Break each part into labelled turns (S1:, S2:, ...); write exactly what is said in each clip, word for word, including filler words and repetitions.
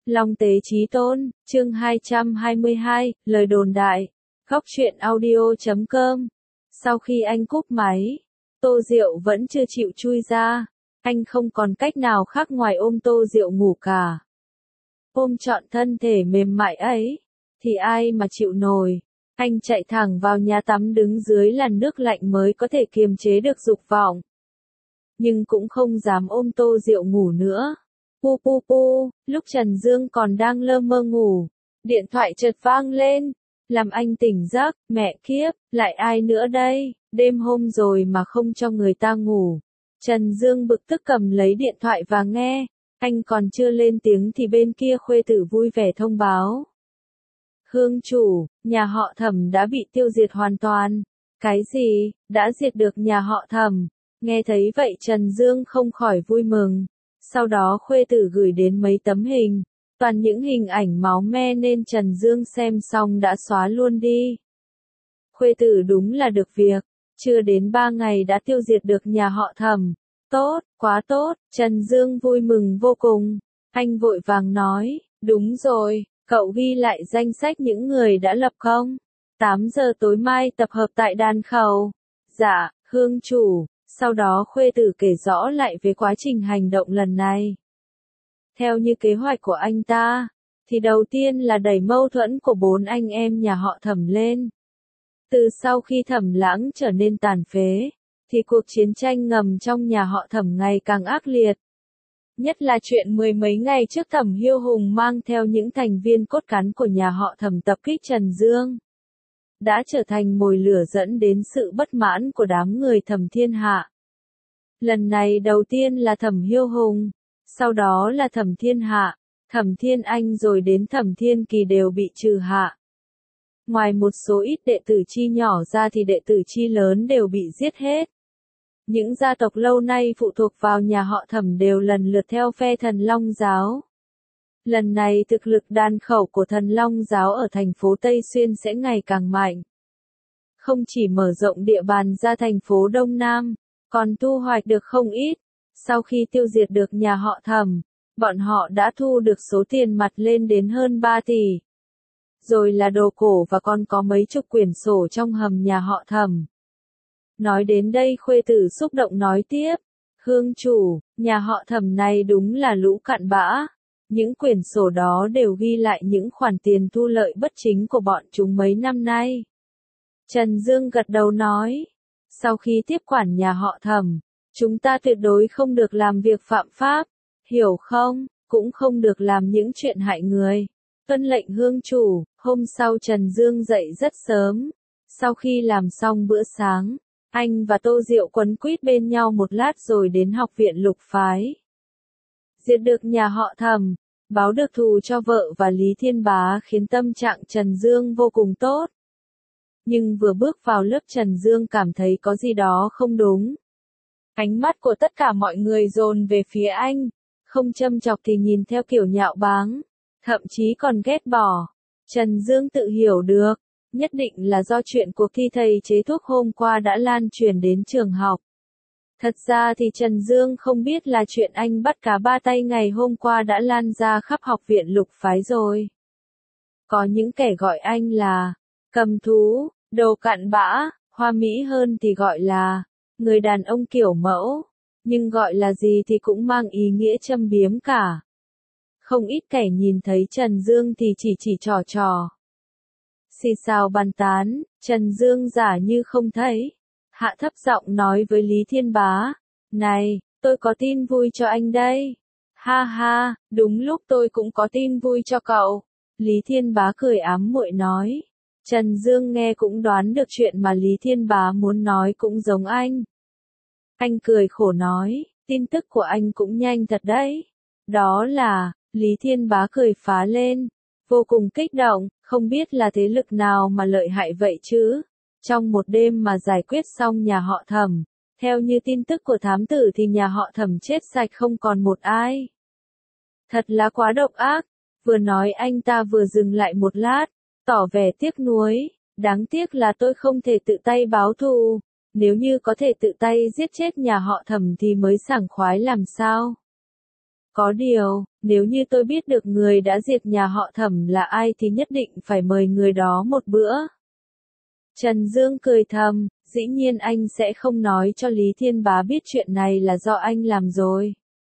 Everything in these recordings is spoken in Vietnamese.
S1: Long Tế Chí Tôn, chương hai trăm hai mươi hai, lời đồn đại. Góc truyện audio chấm com. Sau khi anh cúp máy, Tô Diệu vẫn chưa chịu chui ra. Anh không còn cách nào khác ngoài ôm Tô Diệu ngủ cả. Ôm trọn thân thể mềm mại ấy, thì ai mà chịu nổi. Anh chạy thẳng vào nhà tắm đứng dưới làn nước lạnh mới có thể kiềm chế được dục vọng. Nhưng cũng không dám ôm Tô Diệu ngủ nữa. Pu pu pu, lúc Trần Dương còn đang lơ mơ ngủ, điện thoại chợt vang lên, làm anh tỉnh giấc. Mẹ kiếp, lại ai nữa đây, đêm hôm rồi mà không cho người ta ngủ. Trần Dương bực tức cầm lấy điện thoại và nghe, anh còn chưa lên tiếng thì bên kia khuê tử vui vẻ thông báo. Hương chủ, nhà họ Thẩm đã bị tiêu diệt hoàn toàn. Cái gì, đã diệt được nhà họ Thẩm? Nghe thấy vậy Trần Dương không khỏi vui mừng. Sau đó khuê tử gửi đến mấy tấm hình, toàn những hình ảnh máu me nên Trần Dương xem xong đã xóa luôn đi. Khuê tử đúng là được việc, chưa đến ba ngày đã tiêu diệt được nhà họ Thẩm. Tốt, quá tốt, Trần Dương vui mừng vô cùng. Anh vội vàng nói, đúng rồi, cậu ghi lại danh sách những người đã lập công. tám giờ tối mai tập hợp tại đàn khẩu. Dạ, Hương chủ. Sau đó khuê tử kể rõ lại về quá trình hành động lần này. Theo như kế hoạch của anh ta, thì đầu tiên là đẩy mâu thuẫn của bốn anh em nhà họ Thẩm lên. Từ sau khi Thẩm Lãng trở nên tàn phế, thì cuộc chiến tranh ngầm trong nhà họ Thẩm ngày càng ác liệt. Nhất là chuyện mười mấy ngày trước Thẩm Hiêu Hùng mang theo những thành viên cốt cán của nhà họ Thẩm tập kích Trần Dương, đã trở thành mồi lửa dẫn đến sự bất mãn của đám người Thẩm Thiên Hạ. Lần này đầu tiên là Thẩm Hiêu Hùng, sau đó là Thẩm Thiên Hạ, Thẩm Thiên Anh rồi đến Thẩm Thiên Kỳ đều bị trừ hạ. Ngoài một số ít đệ tử chi nhỏ ra thì đệ tử chi lớn đều bị giết hết. Những gia tộc lâu nay phụ thuộc vào nhà họ Thẩm đều lần lượt theo phe Thần Long Giáo. Lần này thực lực đan khẩu của Thần Long Giáo ở thành phố Tây Xuyên sẽ ngày càng mạnh. Không chỉ mở rộng địa bàn ra thành phố Đông Nam, còn thu hoạch được không ít. Sau khi tiêu diệt được nhà họ Thẩm, bọn họ đã thu được số tiền mặt lên đến hơn ba tỷ. Rồi là đồ cổ và còn có mấy chục quyển sổ trong hầm nhà họ Thẩm. Nói đến đây khuê tử xúc động nói tiếp, Hương chủ, nhà họ Thẩm này đúng là lũ cặn bã. Những quyển sổ đó đều ghi lại những khoản tiền thu lợi bất chính của bọn chúng mấy năm nay. Trần Dương gật đầu nói, sau khi tiếp quản nhà họ Thẩm, chúng ta tuyệt đối không được làm việc phạm pháp, hiểu không, cũng không được làm những chuyện hại người. Tuân lệnh Hương chủ. Hôm sau Trần Dương dậy rất sớm. Sau khi làm xong bữa sáng, anh và Tô Diệu quấn quýt bên nhau một lát rồi đến học viện Lục Phái. Diệt được nhà họ Thẩm, báo được thù cho vợ và Lý Thiên Bá khiến tâm trạng Trần Dương vô cùng tốt. Nhưng vừa bước vào lớp Trần Dương cảm thấy có gì đó không đúng. Ánh mắt của tất cả mọi người dồn về phía anh, không châm chọc thì nhìn theo kiểu nhạo báng, thậm chí còn ghét bỏ. Trần Dương tự hiểu được, nhất định là do chuyện cuộc thi thầy chế thuốc hôm qua đã lan truyền đến trường học. Thật ra thì Trần Dương không biết là chuyện anh bắt cá ba tay ngày hôm qua đã lan ra khắp học viện Lục Phái rồi. Có những kẻ gọi anh là cầm thú, đồ cặn bã, hoa mỹ hơn thì gọi là người đàn ông kiểu mẫu, nhưng gọi là gì thì cũng mang ý nghĩa châm biếm cả. Không ít kẻ nhìn thấy Trần Dương thì chỉ chỉ trò trò. Xì xào bàn tán, Trần Dương giả như không thấy. Hạ thấp giọng nói với Lý Thiên Bá, này, tôi có tin vui cho anh đây. Ha ha, đúng lúc tôi cũng có tin vui cho cậu. Lý Thiên Bá cười ám muội nói. Trần Dương nghe cũng đoán được chuyện mà Lý Thiên Bá muốn nói cũng giống anh. Anh cười khổ nói, tin tức của anh cũng nhanh thật đấy. Đó là, Lý Thiên Bá cười phá lên, vô cùng kích động, không biết là thế lực nào mà lợi hại vậy chứ. Trong một đêm mà giải quyết xong nhà họ Thẩm, theo như tin tức của thám tử thì nhà họ Thẩm chết sạch không còn một ai. Thật là quá độc ác. Vừa nói anh ta vừa dừng lại một lát, tỏ vẻ tiếc nuối, đáng tiếc là tôi không thể tự tay báo thù, nếu như có thể tự tay giết chết nhà họ Thẩm thì mới sảng khoái làm sao. Có điều, nếu như tôi biết được người đã diệt nhà họ Thẩm là ai thì nhất định phải mời người đó một bữa. Trần Dương cười thầm, dĩ nhiên anh sẽ không nói cho Lý Thiên Bá biết chuyện này là do anh làm rồi.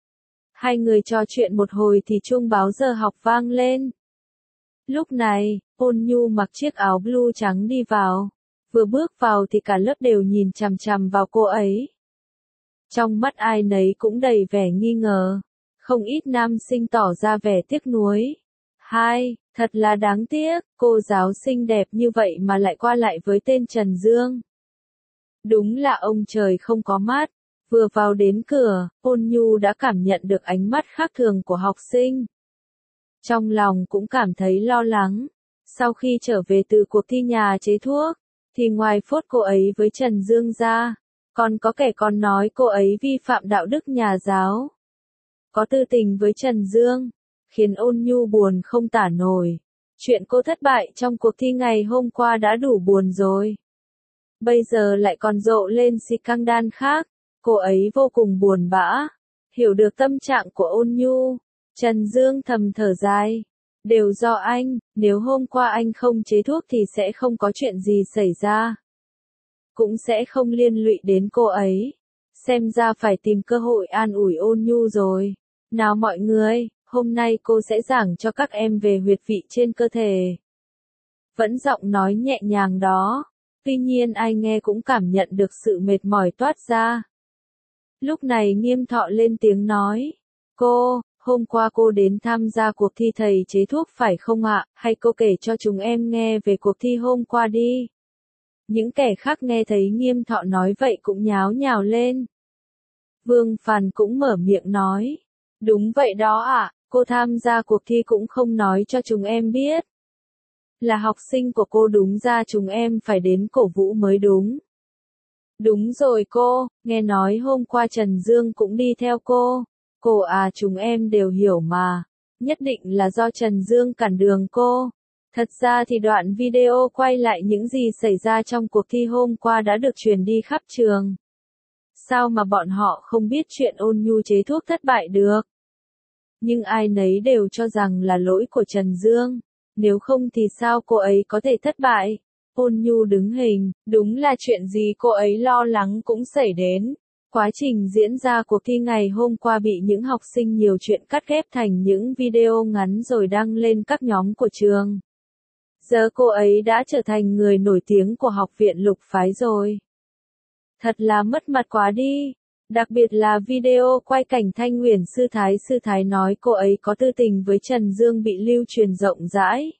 S1: Hai người trò chuyện một hồi thì chuông báo giờ học vang lên. Lúc này, Ôn Nhu mặc chiếc áo blue trắng đi vào. Vừa bước vào thì cả lớp đều nhìn chằm chằm vào cô ấy. Trong mắt ai nấy cũng đầy vẻ nghi ngờ. Không ít nam sinh tỏ ra vẻ tiếc nuối. Hai, thật là đáng tiếc, cô giáo xinh đẹp như vậy mà lại qua lại với tên Trần Dương. Đúng là ông trời không có mắt. Vừa vào đến cửa, Ôn Nhu đã cảm nhận được ánh mắt khác thường của học sinh. Trong lòng cũng cảm thấy lo lắng. Sau khi trở về từ cuộc thi nhà chế thuốc, thì ngoài phốt cô ấy với Trần Dương ra, còn có kẻ còn nói cô ấy vi phạm đạo đức nhà giáo. Có tư tình với Trần Dương, khiến Ôn Nhu buồn không tả nổi. Chuyện cô thất bại trong cuộc thi ngày hôm qua đã đủ buồn rồi. Bây giờ lại còn rộ lên xì căng đan khác, cô ấy vô cùng buồn bã. Hiểu được tâm trạng của Ôn Nhu, Trần Dương thầm thở dài. Đều do anh, nếu hôm qua anh không chế thuốc thì sẽ không có chuyện gì xảy ra. Cũng sẽ không liên lụy đến cô ấy. Xem ra phải tìm cơ hội an ủi Ôn Nhu rồi. Nào mọi người, hôm nay cô sẽ giảng cho các em về huyệt vị trên cơ thể. Vẫn giọng nói nhẹ nhàng đó. Tuy nhiên ai nghe cũng cảm nhận được sự mệt mỏi toát ra. Lúc này Nghiêm Thọ lên tiếng nói. Cô, hôm qua cô đến tham gia cuộc thi thầy chế thuốc phải không ạ? Hay cô kể cho chúng em nghe về cuộc thi hôm qua đi. Những kẻ khác nghe thấy Nghiêm Thọ nói vậy cũng nháo nhào lên. Vương Phàn cũng mở miệng nói. Đúng vậy đó ạ, cô tham gia cuộc thi cũng không nói cho chúng em biết. Là học sinh của cô đúng ra chúng em phải đến cổ vũ mới đúng. Đúng rồi cô, nghe nói hôm qua Trần Dương cũng đi theo cô. Cô à chúng em đều hiểu mà. Nhất định là do Trần Dương cản đường cô. Thật ra thì đoạn video quay lại những gì xảy ra trong cuộc thi hôm qua đã được truyền đi khắp trường. Sao mà bọn họ không biết chuyện Ôn Nhu chế thuốc thất bại được? Nhưng ai nấy đều cho rằng là lỗi của Trần Dương. Nếu không thì sao cô ấy có thể thất bại? Ôn Nhu đứng hình, đúng là chuyện gì cô ấy lo lắng cũng xảy đến. Quá trình diễn ra cuộc thi ngày hôm qua bị những học sinh nhiều chuyện cắt ghép thành những video ngắn rồi đăng lên các nhóm của trường. Giờ cô ấy đã trở thành người nổi tiếng của học viện Lục Phái rồi. Thật là mất mặt quá đi. Đặc biệt là video quay cảnh Thanh Nguyễn Sư Thái Sư Thái nói cô ấy có tư tình với Trần Dương bị lưu truyền rộng rãi.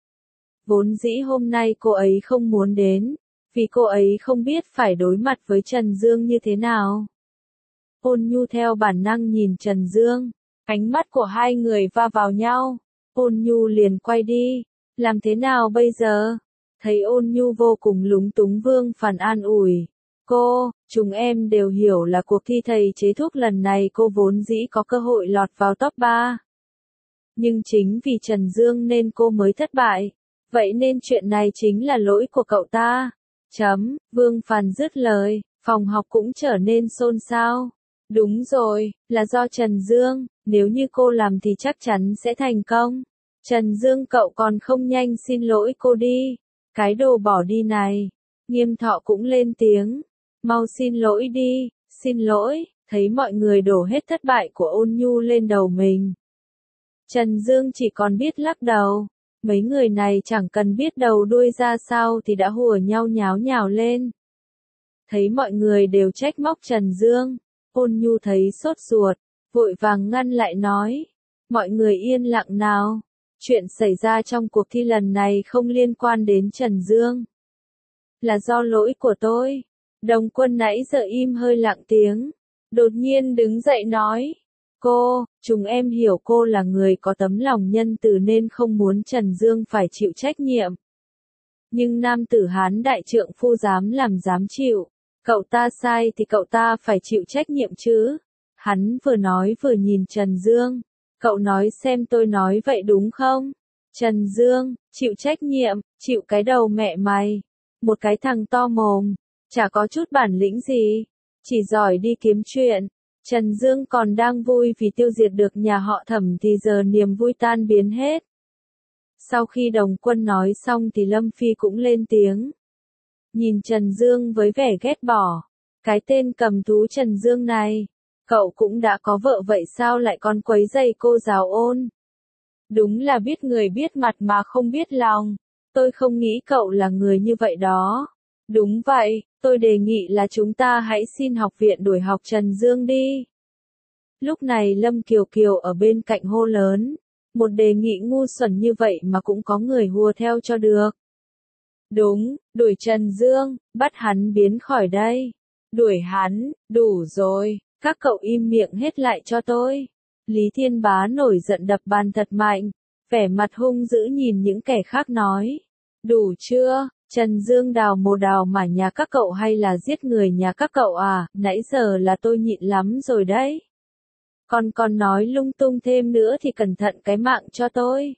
S1: Vốn dĩ hôm nay cô ấy không muốn đến, vì cô ấy không biết phải đối mặt với Trần Dương như thế nào. Ôn Nhu theo bản năng nhìn Trần Dương, ánh mắt của hai người va vào nhau. Ôn Nhu liền quay đi, làm thế nào bây giờ? Thấy Ôn Nhu vô cùng lúng túng, Vương Phàn an ủi. Cô, chúng em đều hiểu là cuộc thi thầy chế thuốc lần này cô vốn dĩ có cơ hội lọt vào top ba. Nhưng chính vì Trần Dương nên cô mới thất bại. Vậy nên chuyện này chính là lỗi của cậu ta. Chấm, Vương Phàn dứt lời, phòng học cũng trở nên xôn xao. Đúng rồi, là do Trần Dương, nếu như cô làm thì chắc chắn sẽ thành công. Trần Dương cậu còn không nhanh xin lỗi cô đi. Cái đồ bỏ đi này. Nghiêm Thọ cũng lên tiếng. Mau xin lỗi đi, xin lỗi, thấy mọi người đổ hết thất bại của Ôn Nhu lên đầu mình. Trần Dương chỉ còn biết lắc đầu. Mấy người này chẳng cần biết đầu đuôi ra sao thì đã hùa nhau nháo nhào lên. Thấy mọi người đều trách móc Trần Dương, Ôn Nhu thấy sốt ruột, vội vàng ngăn lại nói. Mọi người yên lặng nào. Chuyện xảy ra trong cuộc thi lần này không liên quan đến Trần Dương. Là do lỗi của tôi. Đồng Quân nãy giờ im hơi lặng tiếng. Đột nhiên đứng dậy nói. Cô, chúng em hiểu cô là người có tấm lòng nhân từ nên không muốn Trần Dương phải chịu trách nhiệm. Nhưng nam tử Hán đại trượng phu dám làm dám chịu. Cậu ta sai thì cậu ta phải chịu trách nhiệm chứ. Hắn vừa nói vừa nhìn Trần Dương. Cậu nói xem tôi nói vậy đúng không? Trần Dương, chịu trách nhiệm, chịu cái đầu mẹ mày. Một cái thằng to mồm, chả có chút bản lĩnh gì. Chỉ giỏi đi kiếm chuyện. Trần Dương còn đang vui vì tiêu diệt được nhà họ Thẩm thì giờ niềm vui tan biến hết. Sau khi Đồng Quân nói xong thì Lâm Phi cũng lên tiếng. Nhìn Trần Dương với vẻ ghét bỏ. Cái tên cầm thú Trần Dương này, cậu cũng đã có vợ vậy sao lại còn quấy rầy cô giáo Ôn? Đúng là biết người biết mặt mà không biết lòng. Tôi không nghĩ cậu là người như vậy đó. Đúng vậy, tôi đề nghị là chúng ta hãy xin học viện đuổi học Trần Dương đi. Lúc này Lâm Kiều Kiều ở bên cạnh hô lớn. Một đề nghị ngu xuẩn như vậy mà cũng có người hùa theo cho được. Đúng, đuổi Trần Dương, bắt hắn biến khỏi đây. Đuổi hắn, đủ rồi, các cậu im miệng hết lại cho tôi. Lý Thiên Bá nổi giận đập bàn thật mạnh, vẻ mặt hung dữ nhìn những kẻ khác nói. Đủ chưa, Trần Dương đào mồ đào mà nhà các cậu hay là giết người nhà các cậu à, nãy giờ là tôi nhịn lắm rồi đấy. Còn còn nói lung tung thêm nữa thì cẩn thận cái mạng cho tôi.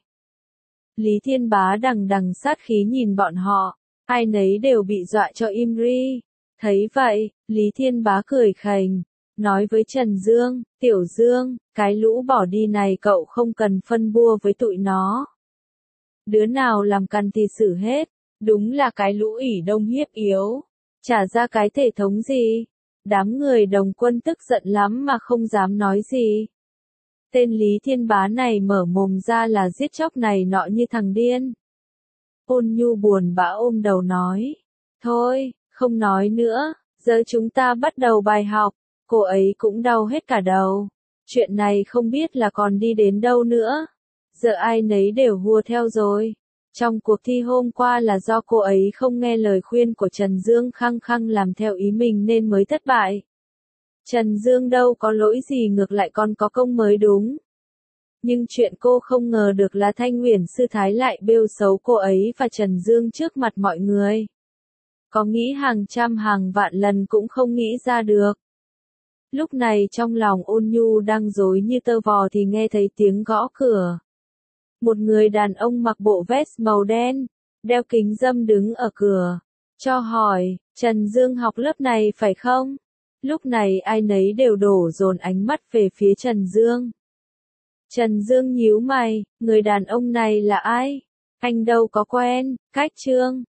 S1: Lý Thiên Bá đằng đằng sát khí nhìn bọn họ, ai nấy đều bị dọa cho im ri. Thấy vậy, Lý Thiên Bá cười khành, nói với Trần Dương, Tiểu Dương, cái lũ bỏ đi này cậu không cần phân bua với tụi nó. Đứa nào làm càn thì xử hết, đúng là cái lũ ỉ đông hiếp yếu, trả ra cái thể thống gì. Đám người Đồng Quân tức giận lắm mà không dám nói gì. Tên Lý Thiên Bá này mở mồm ra là giết chóc này nọ như thằng điên. Ôn Nhu buồn bã ôm đầu nói. Thôi, không nói nữa, giờ chúng ta bắt đầu bài học. Cô ấy cũng đau hết cả đầu. Chuyện này không biết là còn đi đến đâu nữa. Giờ ai nấy đều hùa theo rồi. Trong cuộc thi hôm qua là do cô ấy không nghe lời khuyên của Trần Dương khăng khăng làm theo ý mình nên mới thất bại. Trần Dương đâu có lỗi gì ngược lại còn có công mới đúng. Nhưng chuyện cô không ngờ được là Thanh Uyển Sư Thái lại bêu xấu cô ấy và Trần Dương trước mặt mọi người. Có nghĩ hàng trăm hàng vạn lần cũng không nghĩ ra được. Lúc này trong lòng Ôn Nhu đang rối như tơ vò thì nghe thấy tiếng gõ cửa. Một người đàn ông mặc bộ vest màu đen, đeo kính râm đứng ở cửa. Cho hỏi, Trần Dương học lớp này phải không? Lúc này ai nấy đều đổ dồn ánh mắt về phía Trần Dương. Trần Dương nhíu mày, người đàn ông này là ai? Anh đâu có quen, Cách Trương,